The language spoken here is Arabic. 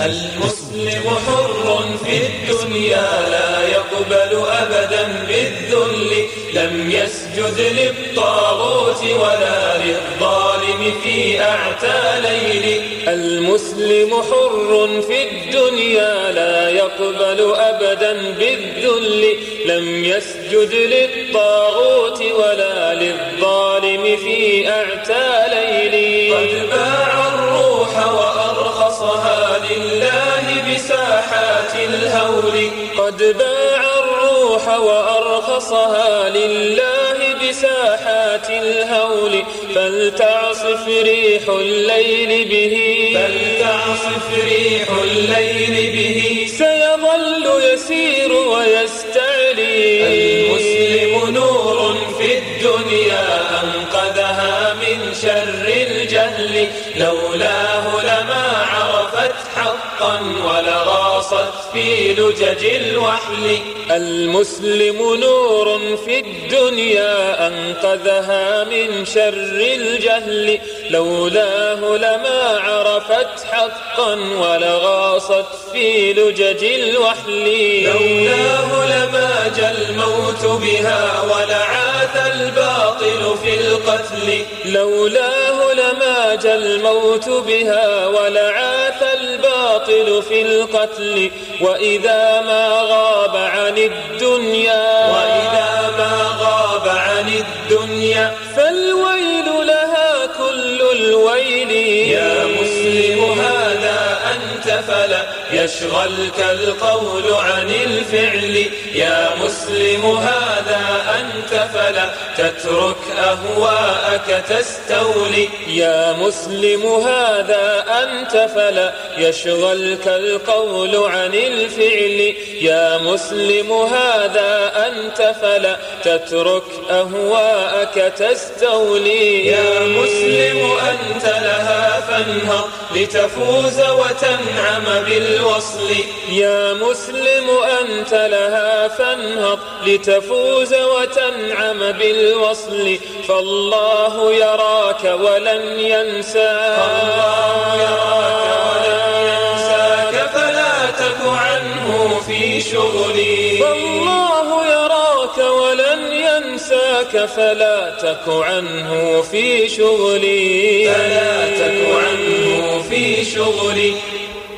المسلم حر في الدنيا لا يقبل أبدا بالذل، لم يسجد للطاغوت ولا للظالم في أعتى ليل. المسلم حر في الدنيا لا يقبل أبدا بالذل، لم يسجد للطاغوت ولا للظالم في أعتى ليل. قد باع الروح وأرخصها لله بساحات الهول، قد باع الروح وأرخصها لله بساحات الهول، فلتعصف ريح الليل به، فلتعصف ريح الليل به، سيظل يسير ويستعلي. المسلم نور في الدنيا أنقذها من شر الجهل، لولاه لما عرفت حقا ولغاصت في لجج الوحل. المسلم نور في الدنيا أنقذها من شر الجهل، لولاه لما عرفت حقا ولغاصت في لجج الوحل. لولاه لما جاء الموت بها ولعاث الباطل في القتل، لولاه لما جاء الموت بها ولعاث الباطل في القتل. وإذا ما غاب عن الدنيا، وإذا ما غاب عن الدنيا، فالويل لها كل الويل. يا مسلم هذا أنت فلا يشغلك القول عن الفعل، يا مسلم هذا أنت فلا تترك أهواءك تستولي. يا مسلم هذا أنت فلا يشغلك القول عن الفعل، يا مسلم هذا أنت فلا تترك أهواءك تستولي. يا مسلم أنت لها فانهض لتفوز وتنعم بالوصل، يا مسلم أنت لها فانهض لتفوز وتنعم بالوصل. فالله يراك ولن ينساك، الله يراك ولن ينساك، فلا تك عنه في شغلي. فالله يراك ولن ينساك، فلا تك عنه في شغلي، فلا تك عنه في شغلي.